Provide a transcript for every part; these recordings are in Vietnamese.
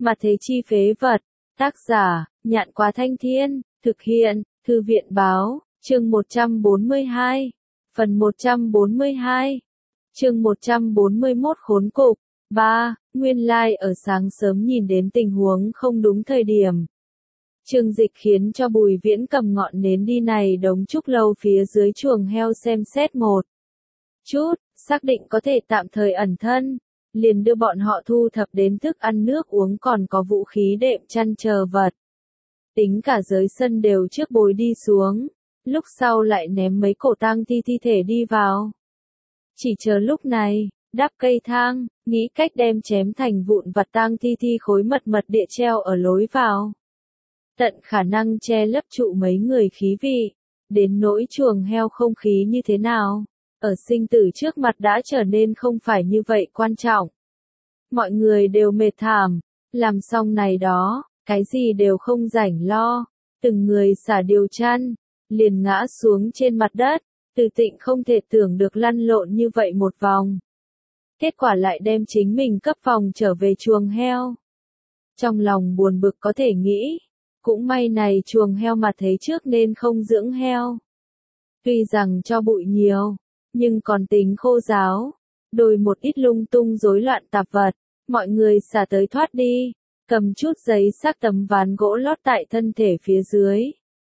Mà thế chi phế vật. Tác giả, Nhạn Quá Thanh Thiên, thực hiện, Thư viện báo, chương 142, phần 142, chương 141 khốn cục. 3. Nguyên lai ở sáng sớm nhìn đến tình huống không đúng thời điểm. Trương Dịch khiến cho Bùi Viễn cầm ngọn nến đi này đống trúc lâu phía dưới chuồng heo xem xét một chút, xác định có thể tạm thời ẩn thân, liền đưa bọn họ thu thập đến thức ăn nước uống còn có vũ khí đệm chăn chờ vật. Tính cả dưới sân đều trước bồi đi xuống, lúc sau lại ném mấy cổ tang thi thể đi vào. Chỉ chờ lúc này, đắp cây thang, nghĩ cách đem chém thành vụn vặt tang thi khối mật địa treo ở lối vào. Tận khả năng che lấp trụ mấy người khí vị, đến nỗi chuồng heo không khí như thế nào, ở sinh tử trước mặt đã trở nên không phải như vậy quan trọng. Mọi người đều mệt thảm, làm xong này đó, cái gì đều không rảnh lo, từng người xả điều chăn, liền ngã xuống trên mặt đất, Từ Tịnh không thể tưởng được lăn lộn như vậy một vòng. Kết quả lại đem chính mình cấp phòng trở về chuồng heo. Trong lòng buồn bực có thể nghĩ, cũng may này chuồng heo mà thấy trước nên không dưỡng heo. Tuy rằng cho bụi nhiều, nhưng còn tính khô ráo, đôi một ít lung tung rối loạn tạp vật, mọi người xả tới thoát đi, cầm chút giấy xác tấm ván gỗ lót tại thân thể phía dưới.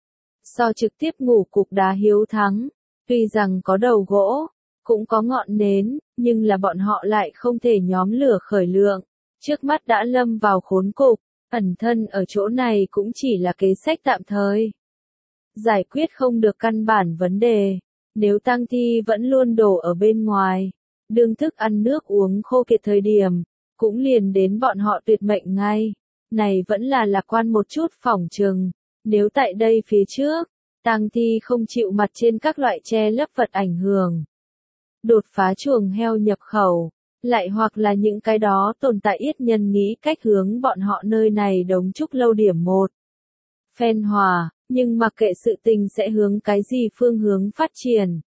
So trực tiếp ngủ cục đá hiếu thắng, tuy rằng có đầu gỗ, cũng có ngọn nến, nhưng là bọn họ lại không thể nhóm lửa khởi lượng, trước mắt đã lâm vào khốn cục, ẩn thân ở chỗ này cũng chỉ là kế sách tạm thời. Giải quyết không được căn bản vấn đề, nếu tang thi vẫn luôn đổ ở bên ngoài, đương thức ăn nước uống khô kiệt thời điểm, cũng liền đến bọn họ tuyệt mệnh ngay. Này vẫn là lạc quan một chút phỏng chừng, nếu tại đây phía trước, tang thi không chịu mặt trên các loại che lấp vật ảnh hưởng. Đột phá chuồng heo nhập khẩu, lại hoặc là những cái đó tồn tại yết nhân nghĩ cách hướng bọn họ nơi này đống trúc lâu điểm một phen hòa, nhưng mặc kệ sự tình sẽ hướng cái gì phương hướng phát triển.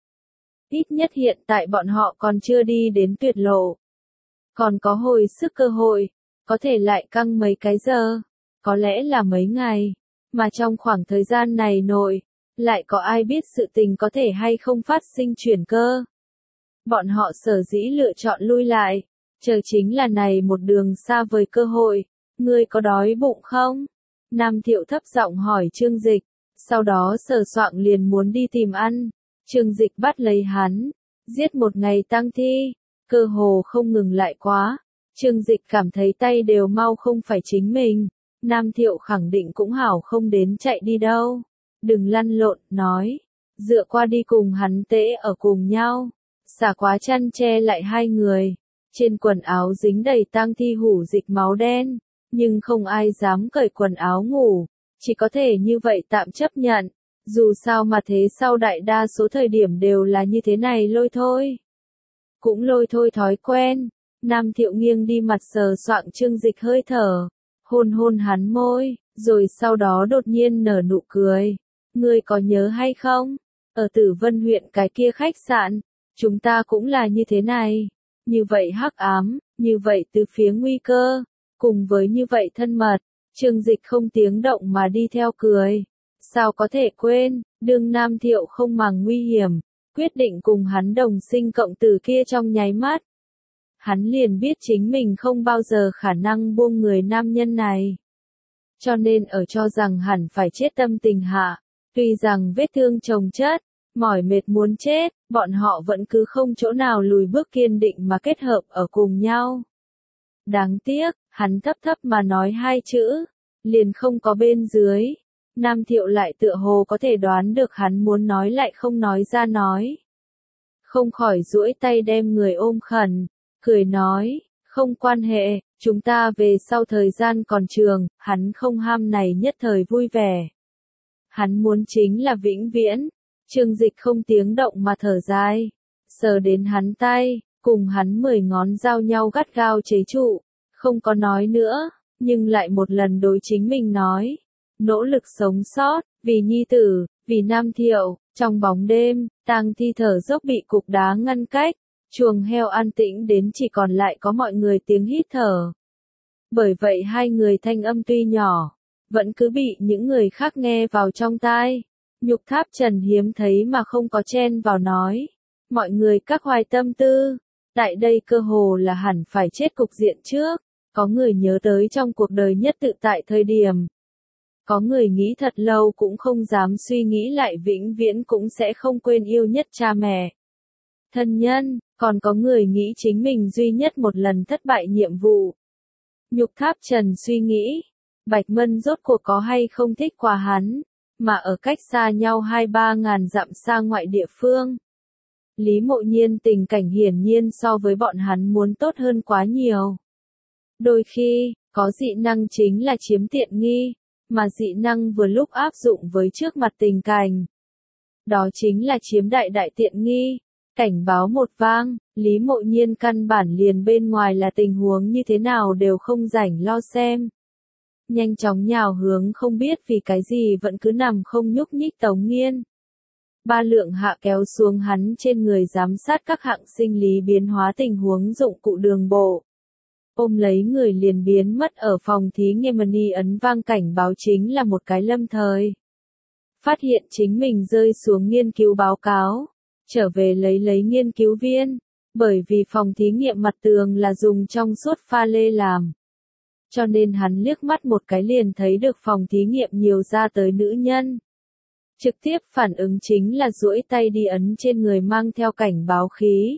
Ít nhất hiện tại bọn họ còn chưa đi đến tuyệt lộ. Còn có hồi sức cơ hội, có thể lại căng mấy cái giờ, có lẽ là mấy ngày, mà trong khoảng thời gian này nội, lại có ai biết sự tình có thể hay không phát sinh chuyển cơ. Bọn họ sở dĩ lựa chọn lui lại, chờ chính là này một đường xa vời cơ hội. Ngươi có đói bụng không? Nam Thiệu thấp giọng hỏi Trương Dịch, sau đó sờ soạng liền muốn đi tìm ăn. Trương Dịch bắt lấy hắn, giết một ngày tang thi, cơ hồ không ngừng lại quá. Trương Dịch cảm thấy tay đều mau không phải chính mình. Nam Thiệu khẳng định cũng hảo không đến chạy đi đâu. Đừng lăn lộn, nói. Dựa qua đi cùng hắn tễ ở cùng nhau. Xả quá chăn che lại hai người. Trên quần áo dính đầy tang thi hủ dịch máu đen. Nhưng không ai dám cởi quần áo ngủ. Chỉ có thể như vậy tạm chấp nhận. Dù sao mà thế sau đại đa số thời điểm đều là như thế này lôi thôi. Cũng lôi thôi thói quen. Nam Thiệu nghiêng đi mặt sờ soạng Trương Dịch hơi thở. Hôn hôn hắn môi, rồi sau đó đột nhiên nở nụ cười. Ngươi có nhớ hay không? Ở Tử Vân huyện cái kia khách sạn, chúng ta cũng là như thế này. Như vậy hắc ám, như vậy từ phía nguy cơ, cùng với như vậy thân mật. Trương Dịch không tiếng động mà đi theo cười. Sao có thể quên, đương Nam Thiệu không màng nguy hiểm, quyết định cùng hắn đồng sinh cộng tử kia trong nháy mắt. Hắn liền biết chính mình không bao giờ khả năng buông người nam nhân này. Cho nên ở cho rằng hẳn phải chết tâm tình hạ, tuy rằng vết thương chồng chất, mỏi mệt muốn chết, bọn họ vẫn cứ không chỗ nào lùi bước kiên định mà kết hợp ở cùng nhau. Đáng tiếc, hắn thấp thấp mà nói hai chữ, liền không có bên dưới. Nam Thiệu lại tựa hồ có thể đoán được hắn muốn nói lại không nói ra nói. Không khỏi duỗi tay đem người ôm khẩn, cười nói, không quan hệ, chúng ta về sau thời gian còn trường, hắn không ham này nhất thời vui vẻ. Hắn muốn chính là vĩnh viễn. Trương Dịch không tiếng động mà thở dài, sờ đến hắn tay, cùng hắn 10 ngón giao nhau gắt gao chế trụ, không có nói nữa, nhưng lại một lần đối chính mình nói, nỗ lực sống sót, vì nhi tử, vì Nam Thiệu. Trong bóng đêm, tang thi thở dốc bị cục đá ngăn cách, chuồng heo an tĩnh đến chỉ còn lại có mọi người tiếng hít thở. Bởi vậy hai người thanh âm tuy nhỏ, vẫn cứ bị những người khác nghe vào trong tai. Nhục Tháp Trần hiếm thấy mà không có chen vào nói. Mọi người các hoài tâm tư, tại đây cơ hồ là hẳn phải chết cục diện trước. Có người nhớ tới trong cuộc đời nhất tự tại thời điểm. Có người nghĩ thật lâu cũng không dám suy nghĩ lại vĩnh viễn cũng sẽ không quên yêu nhất cha mẹ. Thân nhân, còn có người nghĩ chính mình duy nhất một lần thất bại nhiệm vụ. Nhục Tháp Trần suy nghĩ, Bạch Mân rốt cuộc có hay không thích qua hắn, mà ở cách xa nhau 2-3 ngàn dặm xa ngoại địa phương. Lý Mộ Nhiên tình cảnh hiển nhiên so với bọn hắn muốn tốt hơn quá nhiều. Đôi khi, có dị năng chính là chiếm tiện nghi, mà dị năng vừa lúc áp dụng với trước mặt tình cảnh. Đó chính là chiếm đại đại tiện nghi. Cảnh báo một vang, Lý Mộ Nhiên căn bản liền bên ngoài là tình huống như thế nào đều không rảnh lo xem. Nhanh chóng nhào hướng không biết vì cái gì vẫn cứ nằm không nhúc nhích Tống Nghiên. Ba lượng hạ kéo xuống hắn trên người giám sát các hạng sinh lý biến hóa tình huống dụng cụ đường bộ. Ôm lấy người liền biến mất ở phòng thí nghiệm mani ấn vang cảnh báo chính là một cái lâm thời. Phát hiện chính mình rơi xuống nghiên cứu báo cáo. Trở về lấy nghiên cứu viên, bởi vì phòng thí nghiệm mặt tường là dùng trong suốt pha lê làm. Cho nên hắn liếc mắt một cái liền thấy được phòng thí nghiệm nhiều ra tới nữ nhân. Trực tiếp phản ứng chính là duỗi tay đi ấn trên người mang theo cảnh báo khí.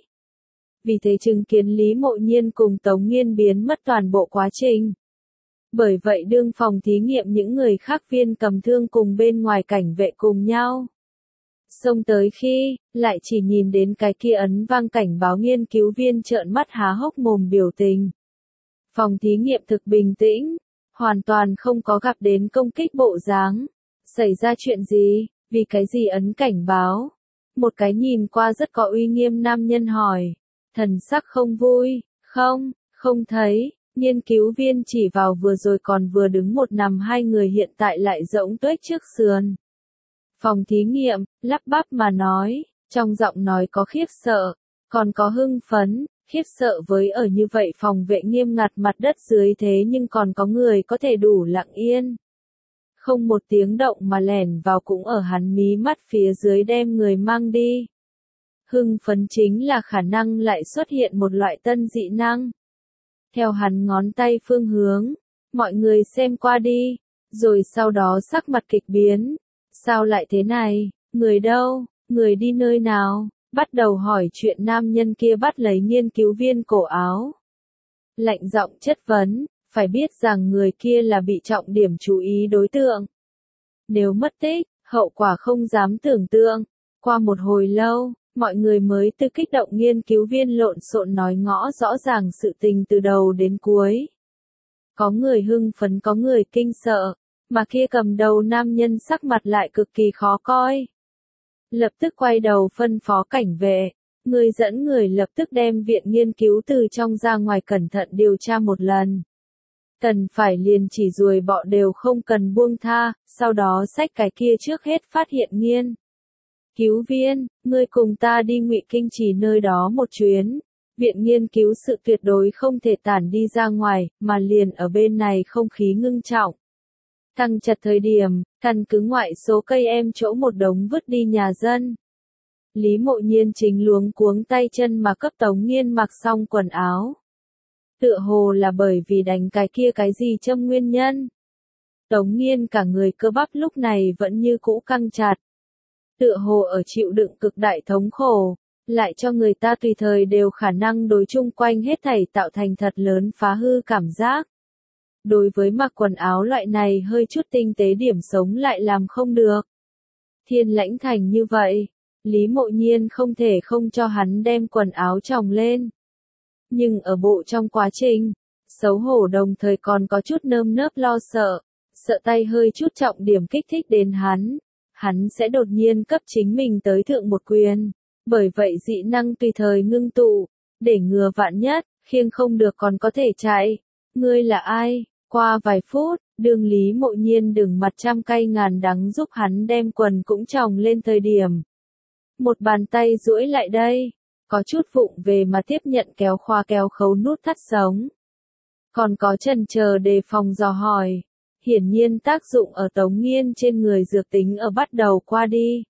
Vì thế chứng kiến Lý Mộ Nhiên cùng Tống Nghiên biến mất toàn bộ quá trình. Bởi vậy đương phòng thí nghiệm những người khác viên cầm thương cùng bên ngoài cảnh vệ cùng nhau. Xông tới khi, lại chỉ nhìn đến cái kia ấn vang cảnh báo nghiên cứu viên trợn mắt há hốc mồm biểu tình. Phòng thí nghiệm thực bình tĩnh, hoàn toàn không có gặp đến công kích bộ dáng. Xảy ra chuyện gì, vì cái gì ấn cảnh báo? Một cái nhìn qua rất có uy nghiêm nam nhân hỏi. Thần sắc không vui, không thấy, nghiên cứu viên chỉ vào vừa rồi còn vừa đứng một nằm hai người hiện tại lại rỗng tuếch trước sườn. Phòng thí nghiệm, lắp bắp mà nói, trong giọng nói có khiếp sợ, còn có hưng phấn, khiếp sợ với ở như vậy phòng vệ nghiêm ngặt mặt đất dưới thế nhưng còn có người có thể đủ lặng yên. Không một tiếng động mà lẻn vào cũng ở hắn mí mắt phía dưới đem người mang đi. Hưng phấn chính là khả năng lại xuất hiện một loại tân dị năng. Theo hắn ngón tay phương hướng, mọi người xem qua đi, rồi sau đó sắc mặt kịch biến. Sao lại thế này, người đâu, người đi nơi nào, bắt đầu hỏi chuyện nam nhân kia bắt lấy nghiên cứu viên cổ áo. Lạnh giọng chất vấn, phải biết rằng người kia là bị trọng điểm chú ý đối tượng. Nếu mất tích, hậu quả không dám tưởng tượng. Qua một hồi lâu, mọi người mới từ kích động nghiên cứu viên lộn xộn nói ngõ rõ ràng sự tình từ đầu đến cuối. Có người hưng phấn có người kinh sợ. Mà kia cầm đầu nam nhân sắc mặt lại cực kỳ khó coi. Lập tức quay đầu phân phó cảnh vệ, người dẫn người lập tức đem viện nghiên cứu từ trong ra ngoài cẩn thận điều tra một lần. Cần phải liền chỉ ruồi bọ đều không cần buông tha, sau đó xách cái kia trước hết phát hiện nghiên. Cứu viên, ngươi cùng ta đi Ngụy Kinh Trì nơi đó một chuyến. Viện nghiên cứu sự tuyệt đối không thể tản đi ra ngoài, mà liền ở bên này không khí ngưng trọng. Tăng chặt thời điểm, căn cứ ngoại số cây em chỗ một đống vứt đi nhà dân. Lý Mộ Nhiên chính luống cuống tay chân mà cấp Tống Nghiên mặc xong quần áo. Tựa hồ là bởi vì đánh cái kia cái gì châm nguyên nhân. Tống Nghiên cả người cơ bắp lúc này vẫn như cũ căng chặt. Tựa hồ ở chịu đựng cực đại thống khổ, lại cho người ta tùy thời đều khả năng đối chung quanh hết thảy tạo thành thật lớn phá hư cảm giác. Đối với mặc quần áo loại này hơi chút tinh tế điểm sống lại làm không được. Thiên Lãnh Thành như vậy, Lý Mộ Nhiên không thể không cho hắn đem quần áo tròng lên. Nhưng ở bộ trong quá trình, xấu hổ đồng thời còn có chút nơm nớp lo sợ, sợ tay hơi chút trọng điểm kích thích đến hắn sẽ đột nhiên cấp chính mình tới thượng một quyền. Bởi vậy dị năng tùy thời ngưng tụ, để ngừa vạn nhất, khiêng không được còn có thể chạy. Ngươi là ai? Qua vài phút, đường Lý Mộ Nhiên đừng mặt trăm cay ngàn đắng giúp hắn đem quần cũng tròng lên thời điểm. Một bàn tay duỗi lại đây, có chút vụng về mà tiếp nhận kéo khoa kéo khấu nút thắt sống. còn có chần chờ đề phòng dò hỏi. Hiển nhiên tác dụng ở Tống Nghiên trên người dược tính ở bắt đầu qua đi.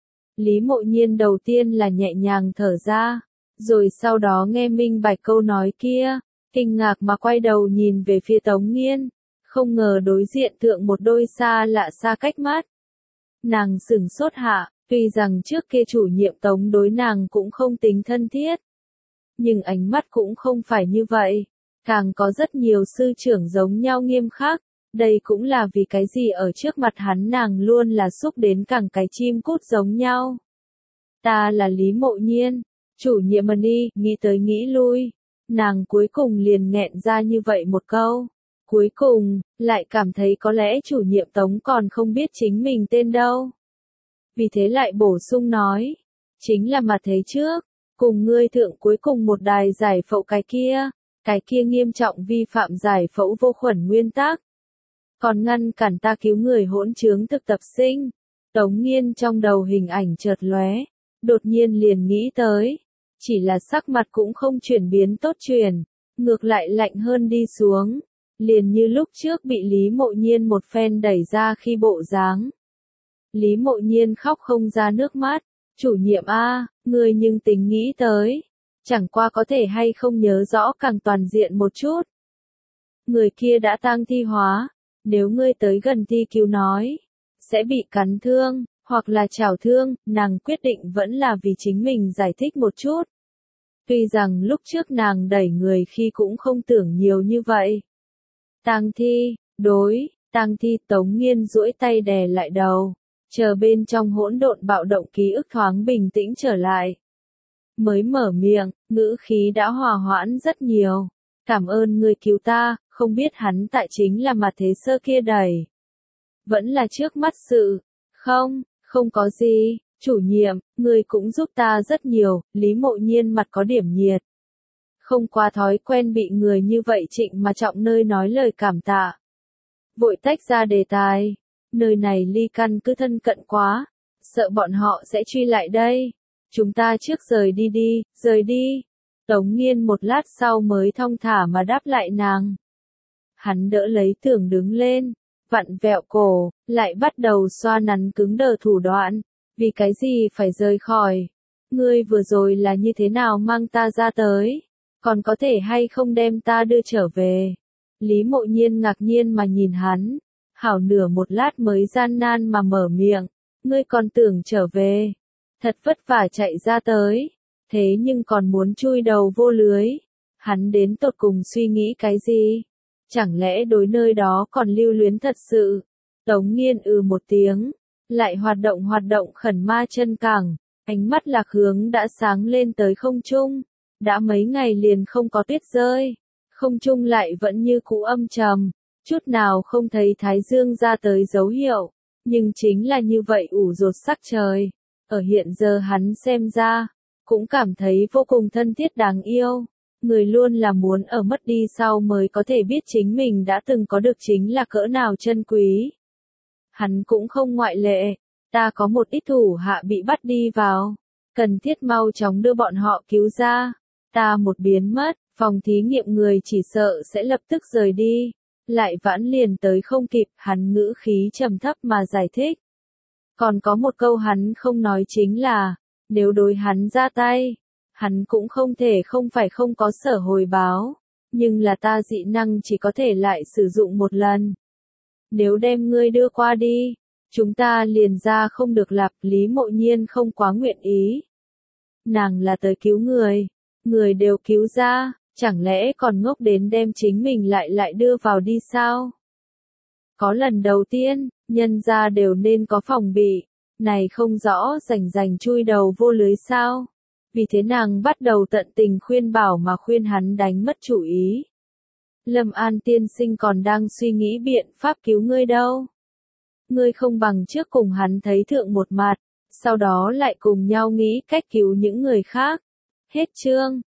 Lý Mộ Nhiên đầu tiên là nhẹ nhàng thở ra, rồi sau đó nghe minh bạch câu nói kia, kinh ngạc mà quay đầu nhìn về phía Tống Nghiên, không ngờ đối diện thượng một đôi xa lạ xa cách mắt. Nàng sửng sốt hạ, tuy rằng trước kia chủ nhiệm Tống đối nàng cũng không tính thân thiết, nhưng ánh mắt cũng không phải như vậy, càng có rất nhiều sư trưởng giống nhau nghiêm khắc. Đây cũng là vì cái gì ở trước mặt hắn nàng luôn là xúc đến cẳng cái chim cút giống nhau. Ta là Lý Mộ Nhiên, chủ nhiệm đi, nghĩ tới nghĩ lui, nàng cuối cùng liền nghẹn ra như vậy một câu. Cuối cùng, lại cảm thấy có lẽ chủ nhiệm Tống còn không biết chính mình tên đâu. Vì thế lại bổ sung nói, chính là mà thế trước, cùng ngươi thượng cuối cùng một đài giải phẫu cái kia nghiêm trọng vi phạm giải phẫu vô khuẩn nguyên tắc. Còn ngăn cản ta cứu người hỗn trướng thực tập sinh. Tống Nghiên trong đầu hình ảnh chợt lóe, đột nhiên liền nghĩ tới, chỉ là sắc mặt cũng không chuyển biến tốt chuyển, ngược lại lạnh hơn đi xuống, liền như lúc trước bị Lý Mộ Nhiên một phen đẩy ra khi bộ dáng. Lý Mộ Nhiên khóc không ra nước mắt, chủ nhiệm a, ngươi nhưng tính nghĩ tới, chẳng qua có thể hay không nhớ rõ càng toàn diện một chút. Người kia đã tang thi hóa. Nếu ngươi tới gần thi cứu nói, sẽ bị cắn thương, hoặc là chảo thương, nàng quyết định vẫn là vì chính mình giải thích một chút. Tuy rằng lúc trước nàng đẩy người khi cũng không tưởng nhiều như vậy. Tang thi, tang thi. Tống Nghiên duỗi tay đè lại đầu, chờ bên trong hỗn độn bạo động ký ức thoáng bình tĩnh trở lại. Mới mở miệng, ngữ khí đã hòa hoãn rất nhiều. Cảm ơn ngươi cứu ta, không biết hắn tại chính là mặt thế sơ kia đẩy. Vẫn là trước mắt sự. Không có gì, chủ nhiệm, ngươi cũng giúp ta rất nhiều. Lý Mộ Nhiên mặt có điểm nhiệt. Không quá thói quen bị người như vậy trịnh mà trọng nơi nói lời cảm tạ. Vội tách ra đề tài. Nơi này ly căn cứ thân cận quá, sợ bọn họ sẽ truy lại đây. Chúng ta trước rời đi. Tống Nghiên một lát sau mới thong thả mà đáp lại nàng. Hắn đỡ lấy Tưởng đứng lên, vặn vẹo cổ, lại bắt đầu xoa nắn cứng đờ thủ đoạn. Vì cái gì phải rời khỏi? Ngươi vừa rồi là như thế nào mang ta ra tới? Còn có thể hay không đem ta đưa trở về? Lý Mộ Nhiên ngạc nhiên mà nhìn hắn, hảo nửa một lát mới gian nan mà mở miệng. Ngươi còn tưởng trở về? Thật vất vả chạy ra tới. Thế nhưng còn muốn chui đầu vô lưới. Hắn đến tột cùng suy nghĩ cái gì? Chẳng lẽ đối nơi đó còn lưu luyến thật sự? Tống Nghiên một tiếng, lại hoạt động khẩn ma chân cẳng, ánh mắt lạc hướng đã sáng lên tới không trung. Đã mấy ngày liền không có tuyết rơi, không trung lại vẫn như cũ âm trầm, chút nào không thấy thái dương ra tới dấu hiệu, nhưng chính là như vậy ủ rột sắc trời. Ở hiện giờ hắn xem ra, cũng cảm thấy vô cùng thân thiết đáng yêu. Người luôn là muốn ở mất đi sau mới có thể biết chính mình đã từng có được chính là cỡ nào chân quý. Hắn cũng không ngoại lệ, ta có một ít thủ hạ bị bắt đi vào, cần thiết mau chóng đưa bọn họ cứu ra. Ta một biến mất, phòng thí nghiệm người chỉ sợ sẽ lập tức rời đi, lại vãn liền tới không kịp. Hắn ngữ khí trầm thấp mà giải thích. Còn có một câu hắn không nói chính là, nếu đối hắn ra tay, hắn cũng không thể không phải không có sở hồi báo, nhưng là ta dị năng chỉ có thể lại sử dụng một lần. Nếu đem ngươi đưa qua đi, chúng ta liền ra không được lặp. Lý Mộ Nhiên không quá nguyện ý. Nàng là tới cứu người đều cứu ra, chẳng lẽ còn ngốc đến đem chính mình lại đưa vào đi sao? Có lần đầu tiên, nhân gia đều nên có phòng bị, này không rõ rành chui đầu vô lưới sao? Vì thế nàng bắt đầu tận tình khuyên bảo mà khuyên hắn đánh mất chủ ý. Lâm An tiên sinh còn đang suy nghĩ biện pháp cứu ngươi đâu. Ngươi không bằng trước cùng hắn thấy thượng một mặt, sau đó lại cùng nhau nghĩ cách cứu những người khác. Hết chương.